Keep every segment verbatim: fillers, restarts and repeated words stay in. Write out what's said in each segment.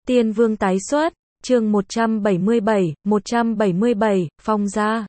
Tiên Vương tái xuất, chương một trăm bảy mươi bảy, một trăm bảy mươi bảy, Phong gia.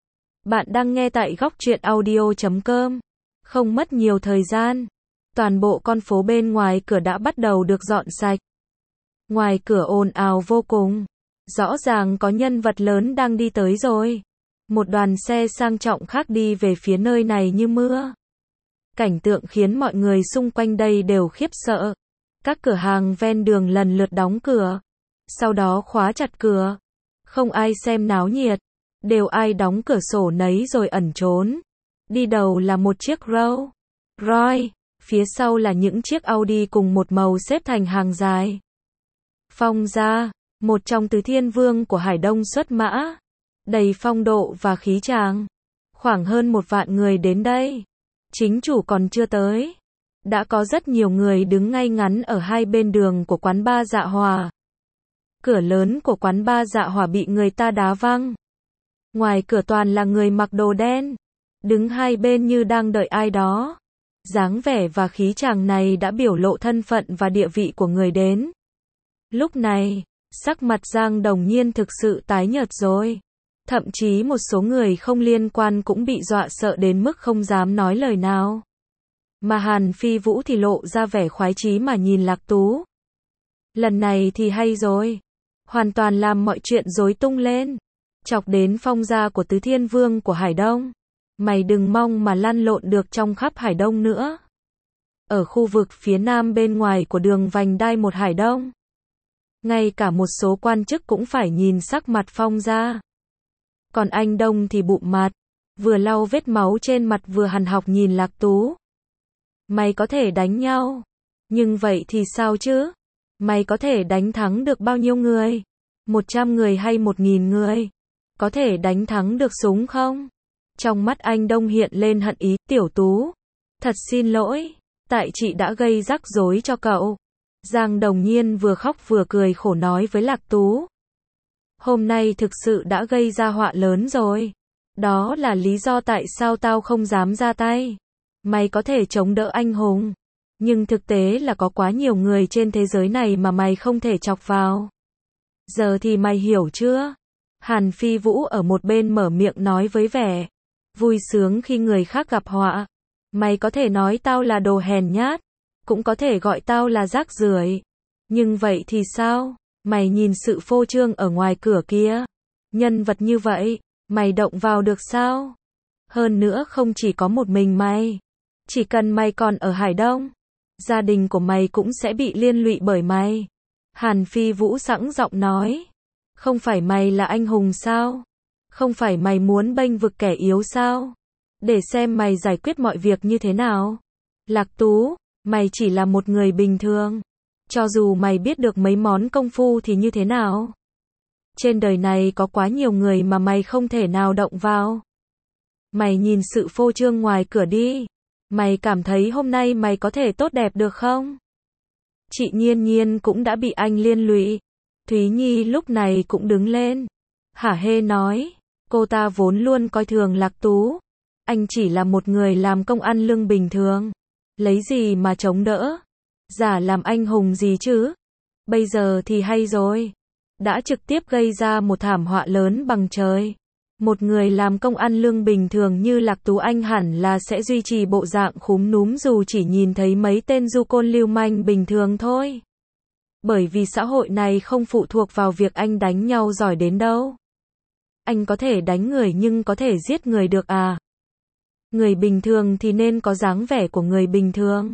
Bạn đang nghe tại góc truyện audio chấm com. Không mất nhiều thời gian, toàn bộ con phố bên ngoài cửa đã bắt đầu được dọn sạch. Ngoài cửa ồn ào vô cùng, rõ ràng có nhân vật lớn đang đi tới rồi. Một đoàn xe sang trọng khác đi về phía nơi này như mưa. Cảnh tượng khiến mọi người xung quanh đây đều khiếp sợ. Các cửa hàng ven đường lần lượt đóng cửa, sau đó khóa chặt cửa. Không ai xem náo nhiệt, đều ai đóng cửa sổ nấy rồi ẩn trốn. Đi đầu là một chiếc Rolls Royce, phía sau là những chiếc Audi cùng một màu xếp thành hàng dài. Phong gia, một trong tứ thiên vương của Hải Đông xuất mã, đầy phong độ và khí tràng. Khoảng hơn một vạn người đến đây. Chính chủ còn chưa tới. Đã có rất nhiều người đứng ngay ngắn ở hai bên đường của quán bar Dạ Hòa. Cửa lớn của quán bar Dạ Hòa bị người ta đá văng. Ngoài cửa toàn là người mặc đồ đen, đứng hai bên như đang đợi ai đó. Dáng vẻ và khí chàng này đã biểu lộ thân phận và địa vị của người đến. Lúc này, sắc mặt Giang Đồng Nhiên thực sự tái nhợt rồi. Thậm chí một số người không liên quan cũng bị dọa sợ đến mức không dám nói lời nào. Mà Hàn Phi Vũ thì lộ ra vẻ khoái chí mà nhìn Lạc Tú. Lần này thì hay rồi. Hoàn toàn làm mọi chuyện rối tung lên. Chọc đến Phong gia của tứ thiên vương của Hải Đông. Mày đừng mong mà lăn lộn được trong khắp Hải Đông nữa. Ở khu vực phía nam bên ngoài của đường vành đai một Hải Đông, ngay cả một số quan chức cũng phải nhìn sắc mặt Phong gia. Còn anh Đông thì bụm mặt, vừa lau vết máu trên mặt vừa hằn học nhìn Lạc Tú. Mày có thể đánh nhau, nhưng vậy thì sao chứ? Mày có thể đánh thắng được bao nhiêu người? Một trăm người hay một nghìn người? Có thể đánh thắng được súng không? Trong mắt anh Đông hiện lên hận ý. Tiểu Tú, thật xin lỗi, tại chị đã gây rắc rối cho cậu. Giang Đồng Nhiên vừa khóc vừa cười khổ nói với Lạc Tú. Hôm nay thực sự đã gây ra họa lớn rồi. Đó là lý do tại sao tao không dám ra tay. Mày có thể chống đỡ anh hùng, nhưng thực tế là có quá nhiều người trên thế giới này mà mày không thể chọc vào. Giờ thì mày hiểu chưa? Hàn Phi Vũ ở một bên mở miệng nói với vẻ vui sướng khi người khác gặp họa. Mày có thể nói tao là đồ hèn nhát, cũng có thể gọi tao là rác rưởi. Nhưng vậy thì sao? Mày nhìn sự phô trương ở ngoài cửa kia. Nhân vật như vậy, mày động vào được sao? Hơn nữa không chỉ có một mình mày. Chỉ cần mày còn ở Hải Đông, gia đình của mày cũng sẽ bị liên lụy bởi mày. Hàn Phi Vũ sẵn giọng nói. Không phải mày là anh hùng sao? Không phải mày muốn bênh vực kẻ yếu sao? Để xem mày giải quyết mọi việc như thế nào. Lạc Tú, mày chỉ là một người bình thường. Cho dù mày biết được mấy món công phu thì như thế nào? Trên đời này có quá nhiều người mà mày không thể nào động vào. Mày nhìn sự phô trương ngoài cửa đi. Mày cảm thấy hôm nay mày có thể tốt đẹp được không? Chị Nhiên Nhiên cũng đã bị anh liên lụy. Thúy Nhi lúc này cũng đứng lên. Hả hê nói. Cô ta vốn luôn coi thường Lạc Tú. Anh chỉ là một người làm công ăn lương bình thường. Lấy gì mà chống đỡ? Giả làm anh hùng gì chứ? Bây giờ thì hay rồi. Đã trực tiếp gây ra một thảm họa lớn bằng trời. Một người làm công ăn lương bình thường như Lạc Tú anh hẳn là sẽ duy trì bộ dạng khúm núm dù chỉ nhìn thấy mấy tên du côn lưu manh bình thường thôi. Bởi vì xã hội này không phụ thuộc vào việc anh đánh nhau giỏi đến đâu. Anh có thể đánh người nhưng có thể giết người được à? Người bình thường thì nên có dáng vẻ của người bình thường.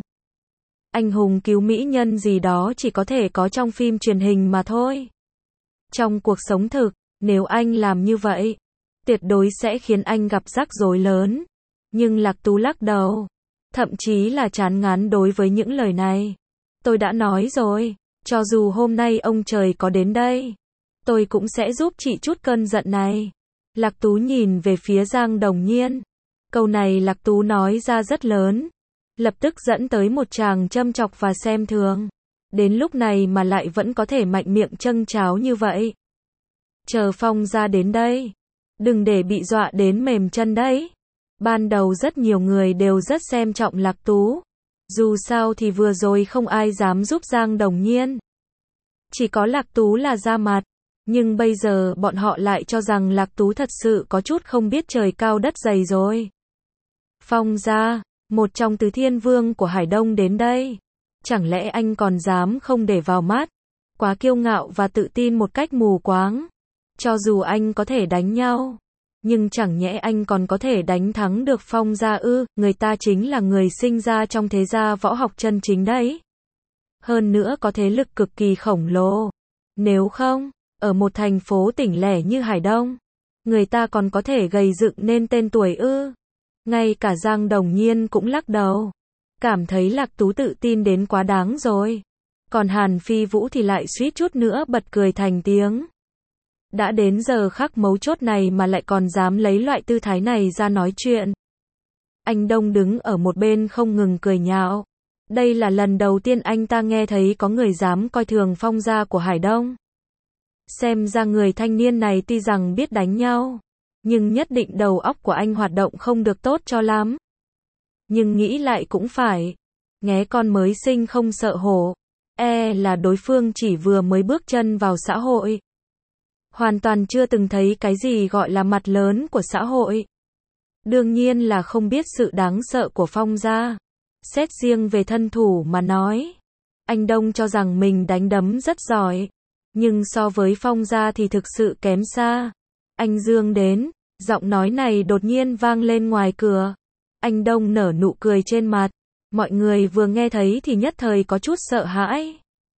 Anh hùng cứu mỹ nhân gì đó chỉ có thể có trong phim truyền hình mà thôi. Trong cuộc sống thực, nếu anh làm như vậy, tuyệt đối sẽ khiến anh gặp rắc rối lớn. Nhưng Lạc Tú lắc đầu, thậm chí là chán ngán đối với những lời này. Tôi đã nói rồi, cho dù hôm nay ông trời có đến đây, tôi cũng sẽ giúp chị chút cơn giận này. Lạc Tú nhìn về phía Giang Đồng Nhiên. Câu này Lạc Tú nói ra rất lớn, lập tức dẫn tới một tràng châm chọc và xem thường. Đến lúc này mà lại vẫn có thể mạnh miệng châng cháo như vậy. Chờ Phong gia đến đây, đừng để bị dọa đến mềm chân đấy. Ban đầu rất nhiều người đều rất xem trọng Lạc Tú. Dù sao thì vừa rồi không ai dám giúp Giang Đồng Nhiên. Chỉ có Lạc Tú là ra mặt. Nhưng bây giờ bọn họ lại cho rằng Lạc Tú thật sự có chút không biết trời cao đất dày rồi. Phong gia, một trong tứ thiên vương của Hải Đông đến đây. Chẳng lẽ anh còn dám không để vào mắt? Quá kiêu ngạo và tự tin một cách mù quáng. Cho dù anh có thể đánh nhau, nhưng chẳng nhẽ anh còn có thể đánh thắng được Phong gia ư? Người ta chính là người sinh ra trong thế gia võ học chân chính đấy. Hơn nữa có thế lực cực kỳ khổng lồ. Nếu không, ở một thành phố tỉnh lẻ như Hải Đông, người ta còn có thể gầy dựng nên tên tuổi ư? Ngay cả Giang Đồng Nhiên cũng lắc đầu, cảm thấy Lạc Tú tự tin đến quá đáng rồi. Còn Hàn Phi Vũ thì lại suýt chút nữa bật cười thành tiếng. Đã đến giờ khắc mấu chốt này mà lại còn dám lấy loại tư thái này ra nói chuyện. Anh Đông đứng ở một bên không ngừng cười nhạo. Đây là lần đầu tiên anh ta nghe thấy có người dám coi thường Phong gia của Hải Đông. Xem ra người thanh niên này tuy rằng biết đánh nhau, nhưng nhất định đầu óc của anh hoạt động không được tốt cho lắm. Nhưng nghĩ lại cũng phải, nghé con mới sinh không sợ hổ, e là đối phương chỉ vừa mới bước chân vào xã hội. Hoàn toàn chưa từng thấy cái gì gọi là mặt lớn của xã hội. Đương nhiên là không biết sự đáng sợ của Phong gia. Xét riêng về thân thủ mà nói, anh Đông cho rằng mình đánh đấm rất giỏi, nhưng so với Phong gia thì thực sự kém xa. Anh Dương đến, giọng nói này đột nhiên vang lên ngoài cửa. Anh Đông nở nụ cười trên mặt, mọi người vừa nghe thấy thì nhất thời có chút sợ hãi.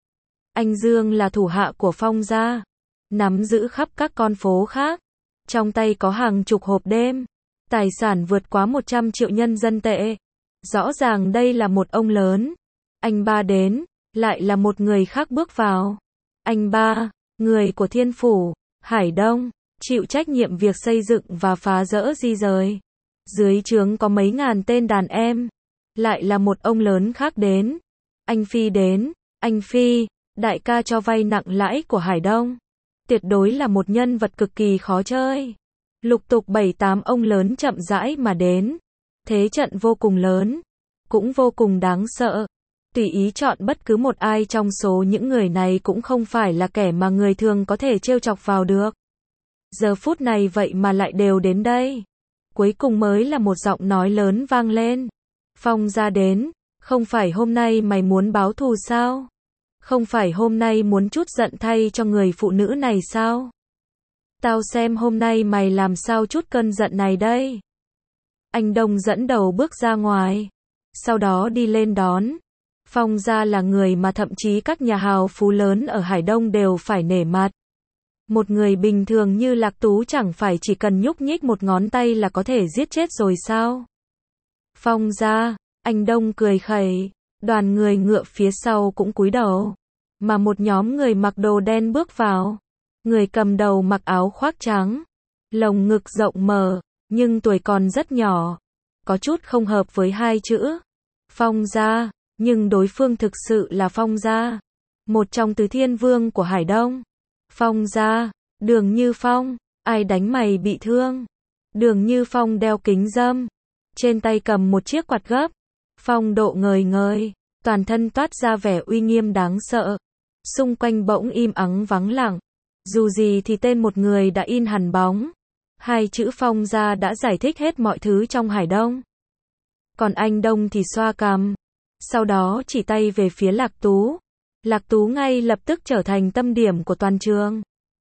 Anh Dương là thủ hạ của Phong gia, nắm giữ khắp các con phố khác, trong tay có hàng chục hộp đêm, tài sản vượt quá một trăm triệu nhân dân tệ. Rõ ràng đây là một ông lớn. Anh ba đến, lại là một người khác bước vào. Anh ba, người của Thiên Phủ, Hải Đông, chịu trách nhiệm việc xây dựng và phá rỡ di rời. Dưới trướng có mấy ngàn tên đàn em. Lại là một ông lớn khác đến. Anh Phi đến, anh Phi, đại ca cho vay nặng lãi của Hải Đông. Tuyệt đối là một nhân vật cực kỳ khó chơi. Lục tục bảy tám ông lớn chậm rãi mà đến. Thế trận vô cùng lớn, cũng vô cùng đáng sợ. Tùy ý chọn bất cứ một ai trong số những người này cũng không phải là kẻ mà người thường có thể trêu chọc vào được. Giờ phút này vậy mà lại đều đến đây. Cuối cùng mới là một giọng nói lớn vang lên. Phong gia đến, không phải hôm nay mày muốn báo thù sao? Không phải hôm nay muốn chút giận thay cho người phụ nữ này sao? Tao xem hôm nay mày làm sao chút cơn giận này đây. Anh Đông dẫn đầu bước ra ngoài, sau đó đi lên đón. Phong gia là người mà thậm chí các nhà hào phú lớn ở Hải Đông đều phải nể mặt. Một người bình thường như Lạc Tú chẳng phải chỉ cần nhúc nhích một ngón tay là có thể giết chết rồi sao? Phong gia, anh Đông cười khẩy, đoàn người ngựa phía sau cũng cúi đầu. Mà một nhóm người mặc đồ đen bước vào. Người cầm đầu mặc áo khoác trắng, lồng ngực rộng mở, nhưng tuổi còn rất nhỏ, có chút không hợp với hai chữ Phong gia, nhưng đối phương thực sự là Phong gia, một trong tứ thiên vương của Hải Đông. Phong gia, Đường Như Phong, ai đánh mày bị thương? Đường Như Phong đeo kính râm, trên tay cầm một chiếc quạt gấp, phong độ ngời ngời, toàn thân toát ra vẻ uy nghiêm đáng sợ. Xung quanh bỗng im ắng vắng lặng, dù gì thì tên một người đã in hẳn bóng. Hai chữ Phong gia đã giải thích hết mọi thứ trong Hải Đông. Còn anh Đông thì xoa cằm, sau đó chỉ tay về phía Lạc Tú. Lạc Tú ngay lập tức trở thành tâm điểm của toàn trường.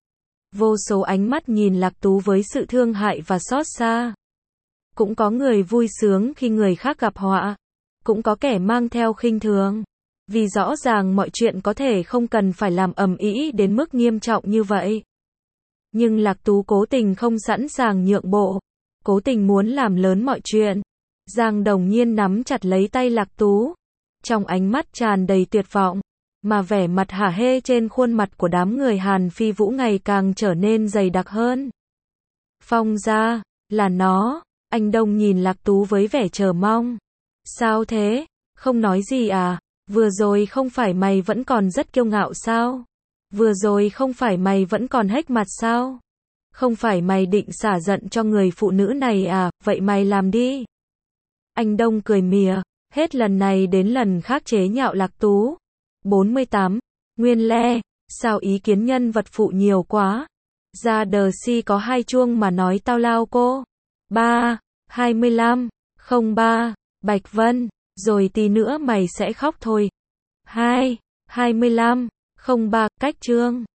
Vô số ánh mắt nhìn Lạc Tú với sự thương hại và xót xa. Cũng có người vui sướng khi người khác gặp họa, cũng có kẻ mang theo khinh thường. Vì rõ ràng mọi chuyện có thể không cần phải làm ầm ĩ đến mức nghiêm trọng như vậy. Nhưng Lạc Tú cố tình không sẵn sàng nhượng bộ, cố tình muốn làm lớn mọi chuyện. Giang Đồng Nhiên nắm chặt lấy tay Lạc Tú, trong ánh mắt tràn đầy tuyệt vọng, mà vẻ mặt hả hê trên khuôn mặt của đám người Hàn Phi Vũ ngày càng trở nên dày đặc hơn. Phong gia, là nó, anh Đông nhìn Lạc Tú với vẻ chờ mong. Sao thế, không nói gì à, vừa rồi không phải mày vẫn còn rất kiêu ngạo sao? Vừa rồi không phải mày vẫn còn hếch mặt sao? Không phải mày định xả giận cho người phụ nữ này à, vậy mày làm đi. Anh Đông cười mỉa, hết lần này đến lần khác chế nhạo Lạc Tú. bốn mươi tám. Nguyên Le, Sao ý kiến nhân vật phụ nhiều quá? Ra đờ si có hai chuông mà nói tao lao cô. ba, hai mươi lăm, không ba, Bạch Vân, rồi tí nữa mày sẽ khóc thôi. hai, hai mươi lăm, không ba, cách chương.